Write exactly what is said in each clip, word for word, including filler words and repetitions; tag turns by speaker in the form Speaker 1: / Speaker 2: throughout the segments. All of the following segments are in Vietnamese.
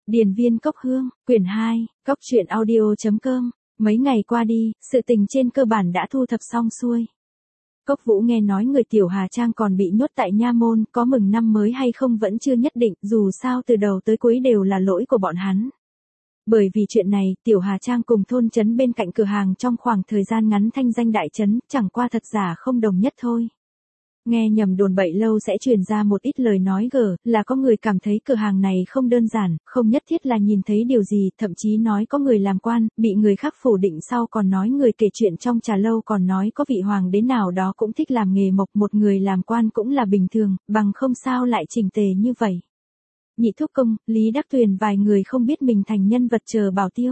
Speaker 1: Điền viên cốc hương, quyển hai, cốc truyện audio.com. Mấy ngày qua đi, sự tình trên cơ bản đã thu thập xong xuôi. Cốc Vũ nghe nói người Tiểu Hà Trang còn bị nhốt tại nha môn, có mừng năm mới hay không vẫn chưa nhất định, dù sao từ đầu tới cuối đều là lỗi của bọn hắn. Bởi vì chuyện này, Tiểu Hà Trang cùng thôn trấn bên cạnh cửa hàng trong khoảng thời gian ngắn thanh danh đại trấn, chẳng qua thật giả không đồng nhất thôi. Nghe nhầm đồn bậy lâu sẽ truyền ra một ít lời nói gở, là có người cảm thấy cửa hàng này không đơn giản, không nhất thiết là nhìn thấy điều gì, thậm chí nói có người làm quan, bị người khác phủ định sau còn nói người kể chuyện trong trà lâu còn nói có vị hoàng đế nào đó cũng thích làm nghề mộc, một người làm quan cũng là bình thường, bằng không sao lại chỉnh tề như vậy. Nhị thúc công, Lý Đắc Tuyền vài người không biết mình thành nhân vật chờ bảo tiêu.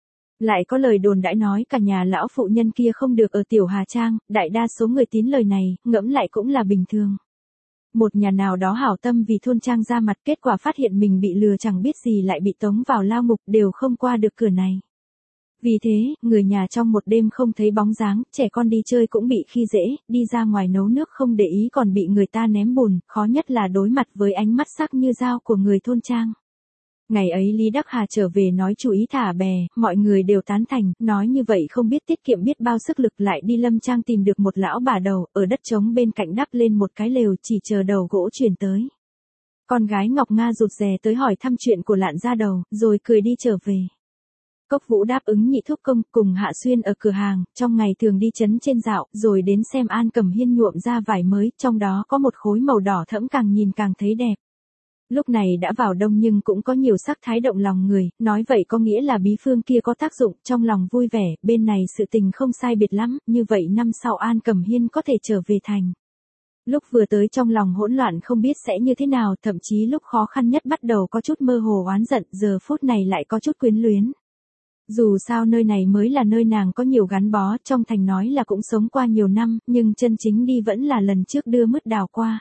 Speaker 1: Lại có lời đồn đãi nói cả nhà lão phụ nhân kia không được ở Tiểu Hà Trang, đại đa số người tín lời này, ngẫm lại cũng là bình thường. Một nhà nào đó hảo tâm vì thôn trang ra mặt, kết quả phát hiện mình bị lừa chẳng biết gì lại bị tống vào lao ngục, đều không qua được cửa này. Vì thế, người nhà trong một đêm không thấy bóng dáng, trẻ con đi chơi cũng bị khi dễ, đi ra ngoài nấu nước không để ý còn bị người ta ném bùn, khó nhất là đối mặt với ánh mắt sắc như dao của người thôn trang. Ngày ấy Lý Đắc Hà trở về nói chú ý thả bè, mọi người đều tán thành, nói như vậy không biết tiết kiệm biết bao sức lực, lại đi lâm trang tìm được một lão bà đầu, ở đất trống bên cạnh đắp lên một cái lều chỉ chờ đầu gỗ chuyển tới. Con gái Ngọc Nga rụt rè tới hỏi thăm chuyện của Lạn Gia Đầu, rồi cười đi trở về. Cốc Vũ đáp ứng nhị thúc công, cùng Hạ Xuyên ở cửa hàng, trong ngày thường đi chấn trên dạo, rồi đến xem An Cẩm Hiên nhuộm ra vải mới, trong đó có một khối màu đỏ thẫm càng nhìn càng thấy đẹp. Lúc này đã vào đông nhưng cũng có nhiều sắc thái động lòng người, nói vậy có nghĩa là bí phương kia có tác dụng, trong lòng vui vẻ, bên này sự tình không sai biệt lắm, như vậy năm sau An Cẩm Hiên có thể trở về thành. Lúc vừa tới trong lòng hỗn loạn không biết sẽ như thế nào, thậm chí lúc khó khăn nhất bắt đầu có chút mơ hồ oán giận, giờ phút này lại có chút quyến luyến. Dù sao nơi này mới là nơi nàng có nhiều gắn bó, trong thành nói là cũng sống qua nhiều năm, nhưng chân chính đi vẫn là lần trước đưa mứt đào qua.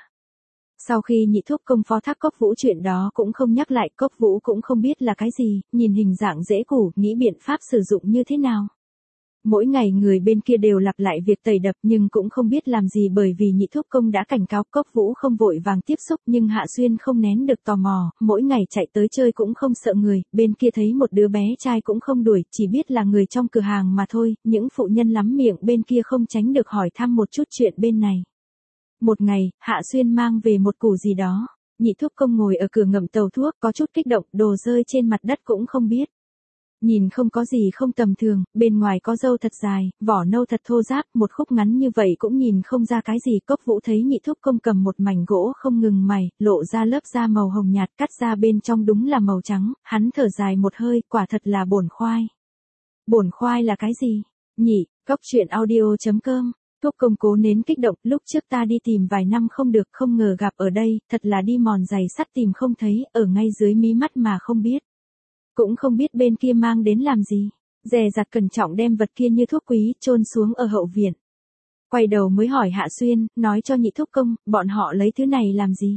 Speaker 1: Sau khi nhị thúc công phó thác Cốc Vũ chuyện đó cũng không nhắc lại, Cốc Vũ cũng không biết là cái gì, nhìn hình dạng dễ củ, nghĩ biện pháp sử dụng như thế nào. Mỗi ngày người bên kia đều lặp lại việc tẩy đập nhưng cũng không biết làm gì bởi vì nhị thúc công đã cảnh cáo Cốc Vũ không vội vàng tiếp xúc, nhưng Hạ Xuyên không nén được tò mò, mỗi ngày chạy tới chơi cũng không sợ người, bên kia thấy một đứa bé trai cũng không đuổi, chỉ biết là người trong cửa hàng mà thôi, những phụ nhân lắm miệng bên kia không tránh được hỏi thăm một chút chuyện bên này. Một ngày, Hạ Xuyên mang về một củ gì đó, nhị thúc công ngồi ở cửa ngậm tàu thuốc, có chút kích động, đồ rơi trên mặt đất cũng không biết. Nhìn không có gì không tầm thường, bên ngoài có râu thật dài, vỏ nâu thật thô ráp, một khúc ngắn như vậy cũng nhìn không ra cái gì. Cốc Vũ thấy nhị thúc công cầm một mảnh gỗ không ngừng mày, lộ ra lớp da màu hồng nhạt, cắt ra bên trong đúng là màu trắng, hắn thở dài một hơi, quả thật là bổn khoai. Bổn khoai là cái gì? Nhị, cốc truyện audio.com. Thúc công cố nén kích động, lúc trước ta đi tìm vài năm không được, không ngờ gặp ở đây, thật là đi mòn giày sắt tìm không thấy, ở ngay dưới mí mắt mà không biết. Cũng không biết bên kia mang đến làm gì, dè dặt cẩn trọng đem vật kia như thuốc quý, chôn xuống ở hậu viện. Quay đầu mới hỏi Hạ Xuyên, nói cho nhị thúc công, bọn họ lấy thứ này làm gì?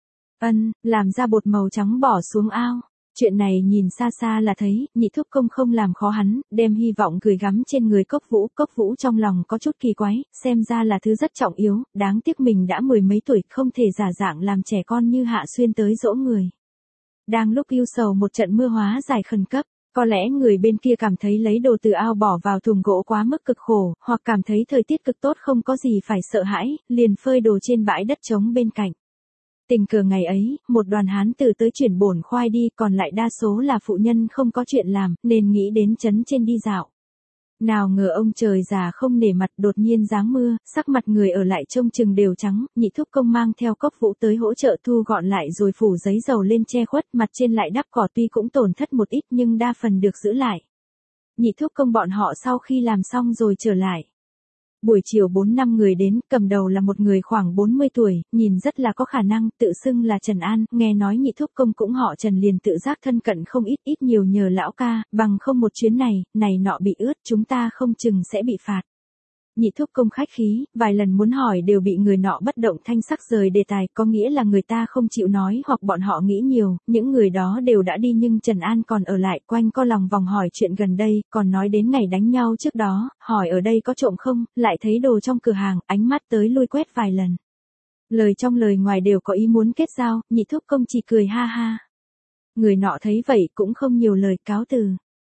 Speaker 1: Ân, làm ra bột màu trắng bỏ xuống ao. Chuyện này nhìn xa xa là thấy, nhị thúc công không làm khó hắn, đem hy vọng gửi gắm trên người Cốc Vũ. Cốc Vũ trong lòng có chút kỳ quái, xem ra là thứ rất trọng yếu, đáng tiếc mình đã mười mấy tuổi, không thể giả dạng làm trẻ con như Hạ Xuyên tới dỗ người. Đang lúc ưu sầu một trận mưa hóa giải khẩn cấp, có lẽ người bên kia cảm thấy lấy đồ từ ao bỏ vào thùng gỗ quá mức cực khổ, hoặc cảm thấy thời tiết cực tốt không có gì phải sợ hãi, liền phơi đồ trên bãi đất trống bên cạnh. Tình cờ ngày ấy, một đoàn hán tử tới chuyển bổn khoai đi, còn lại đa số là phụ nhân không có chuyện làm, nên nghĩ đến trấn trên đi dạo. Nào ngờ ông trời già không nể mặt, đột nhiên giáng mưa, sắc mặt người ở lại trông chừng đều trắng, nhị thúc công mang theo Cốc Vũ tới hỗ trợ thu gọn lại rồi phủ giấy dầu lên che khuất, mặt trên lại đắp cỏ, tuy cũng tổn thất một ít nhưng đa phần được giữ lại. Nhị thúc công bọn họ sau khi làm xong rồi trở lại. Buổi chiều bốn năm người đến, cầm đầu là một người khoảng bốn mươi tuổi, nhìn rất là có khả năng, tự xưng là Trần An, nghe nói nhị thúc công cũng họ Trần liền tự giác thân cận không ít ít nhiều nhờ lão ca, bằng không một chuyến này, này nọ bị ướt, chúng ta không chừng sẽ bị phạt. Nhị thúc công khách khí, vài lần muốn hỏi đều bị người nọ bất động thanh sắc rời đề tài, có nghĩa là người ta không chịu nói hoặc bọn họ nghĩ nhiều, những người đó đều đã đi nhưng Trần An còn ở lại, quanh co lòng vòng hỏi chuyện gần đây, còn nói đến ngày đánh nhau trước đó, hỏi ở đây có trộm không, lại thấy đồ trong cửa hàng, ánh mắt tới lui quét vài lần. Lời trong lời ngoài đều có ý muốn kết giao, nhị thúc công chỉ cười ha ha. Người nọ thấy vậy cũng không nhiều lời cáo từ.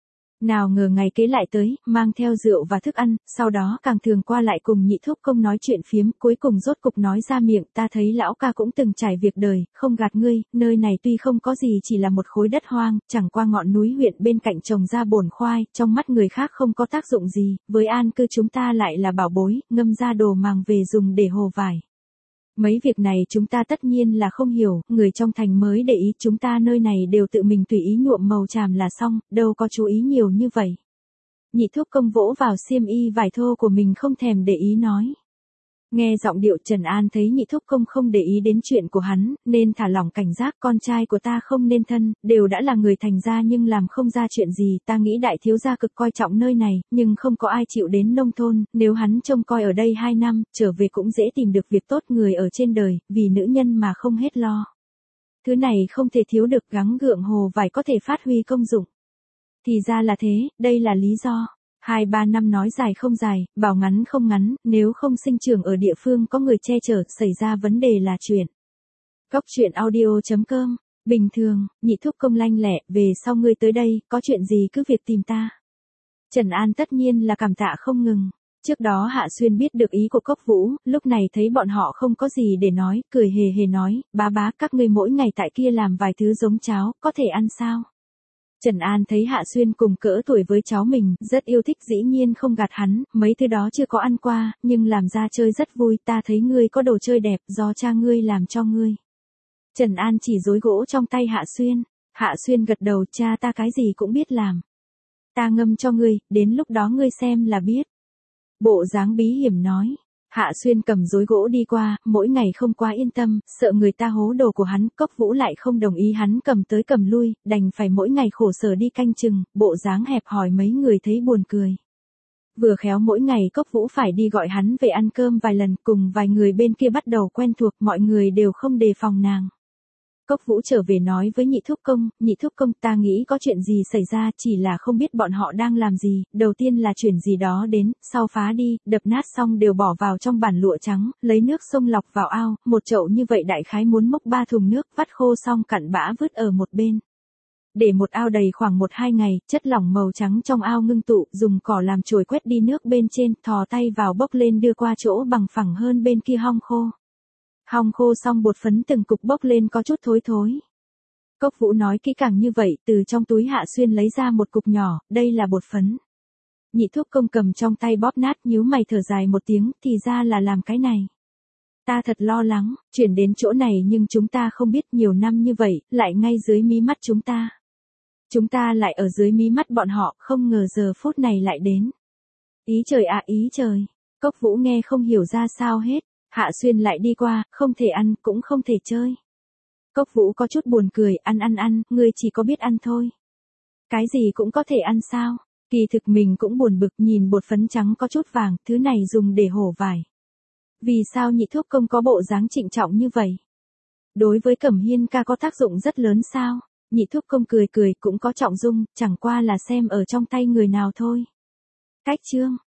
Speaker 1: Nào ngờ ngày kế lại tới, mang theo rượu và thức ăn, sau đó càng thường qua lại cùng Nhị Thúc Công nói chuyện phiếm, cuối cùng rốt cục nói ra miệng, ta thấy lão ca cũng từng trải việc đời, không gạt ngươi, nơi này tuy không có gì chỉ là một khối đất hoang, chẳng qua ngọn núi huyện bên cạnh trồng ra bồn khoai, trong mắt người khác không có tác dụng gì, với an cư chúng ta lại là bảo bối, ngâm ra đồ màng về dùng để hồ vải. Mấy việc này chúng ta tất nhiên là không hiểu, người trong thành mới để ý, chúng ta nơi này đều tự mình tùy ý nhuộm màu chàm là xong, đâu có chú ý nhiều như vậy. Nhị Thúc Công vỗ vào xiêm y vải thô của mình không thèm để ý nói. Nghe giọng điệu Trần An thấy Nhị Thúc Công không để ý đến chuyện của hắn, nên thả lỏng cảnh giác, con trai của ta không nên thân, đều đã là người thành gia nhưng làm không ra chuyện gì, ta nghĩ đại thiếu gia cực coi trọng nơi này, nhưng không có ai chịu đến nông thôn, nếu hắn trông coi ở đây hai năm, trở về cũng dễ tìm được việc tốt người ở trên đời, vì nữ nhân mà không hết lo. Thứ này không thể thiếu được, gắng gượng hồ vải có thể phát huy công dụng. Thì ra là thế, đây là lý do. Hai ba năm nói dài không dài, bảo ngắn không ngắn, nếu không sinh trưởng ở địa phương có người che chở, xảy ra vấn đề là chuyện. Cóc truyện audio chấm com, bình thường, Nhị Thúc Công lanh lẹ, về sau ngươi tới đây, có chuyện gì cứ việc tìm ta. Trần An tất nhiên là cảm tạ không ngừng. Trước đó Hạ Xuyên biết được ý của Cốc Vũ, lúc này thấy bọn họ không có gì để nói, cười hề hề nói, bá bá các ngươi mỗi ngày tại kia làm vài thứ giống cháo, có thể ăn sao? Trần An thấy Hạ Xuyên cùng cỡ tuổi với cháu mình, rất yêu thích dĩ nhiên không gạt hắn, mấy thứ đó chưa có ăn qua, nhưng làm ra chơi rất vui, ta thấy ngươi có đồ chơi đẹp, do cha ngươi làm cho ngươi. Trần An chỉ dối gỗ trong tay Hạ Xuyên, Hạ Xuyên gật đầu, cha ta cái gì cũng biết làm. Ta ngâm cho ngươi, đến lúc đó ngươi xem là biết. Bộ dáng bí hiểm nói. Hạ Xuyên cầm rối gỗ đi qua, mỗi ngày không quá yên tâm, sợ người ta hố đồ của hắn, Cốc Vũ lại không đồng ý hắn cầm tới cầm lui, đành phải mỗi ngày khổ sở đi canh chừng, bộ dáng hẹp hòi mấy người thấy buồn cười. Vừa khéo mỗi ngày Cốc Vũ phải đi gọi hắn về ăn cơm vài lần, cùng vài người bên kia bắt đầu quen thuộc, mọi người đều không đề phòng nàng. Cốc Vũ trở về nói với Nhị Thúc Công, Nhị Thúc Công ta nghĩ có chuyện gì xảy ra, chỉ là không biết bọn họ đang làm gì, đầu tiên là chuyển gì đó đến, sau phá đi, đập nát xong đều bỏ vào trong bản lụa trắng, lấy nước sông lọc vào ao, một chậu như vậy đại khái muốn mốc ba thùng nước, vắt khô xong cặn bã vứt ở một bên. Để một ao đầy khoảng một hai ngày, chất lỏng màu trắng trong ao ngưng tụ, dùng cỏ làm chổi quét đi nước bên trên, thò tay vào bốc lên đưa qua chỗ bằng phẳng hơn bên kia hong khô. Hong khô xong bột phấn từng cục bốc lên có chút thối thối. Cốc Vũ nói kỹ càng như vậy, từ trong túi Hạ Xuyên lấy ra một cục nhỏ, đây là bột phấn. Nhị Thúc Công cầm trong tay bóp nát, nhíu mày thở dài một tiếng, thì ra là làm cái này. Ta thật lo lắng, chuyển đến chỗ này nhưng chúng ta không biết nhiều năm như vậy, lại ngay dưới mí mắt chúng ta. Chúng ta lại ở dưới mí mắt bọn họ, không ngờ giờ phút này lại đến. Ý trời ạ, ý trời. Cốc Vũ nghe không hiểu ra sao hết. Hạ Xuyên lại đi qua, không thể ăn, cũng không thể chơi. Cốc Vũ có chút buồn cười, ăn ăn ăn, ngươi chỉ có biết ăn thôi. Cái gì cũng có thể ăn sao? Kỳ thực mình cũng buồn bực, nhìn bột phấn trắng có chút vàng, thứ này dùng để hổ vải. Vì sao Nhị Thúc Công có bộ dáng trịnh trọng như vậy? Đối với Cẩm Hiên ca có tác dụng rất lớn sao? Nhị Thúc Công cười cười, cũng có trọng dung, chẳng qua là xem ở trong tay người nào thôi. Cách chương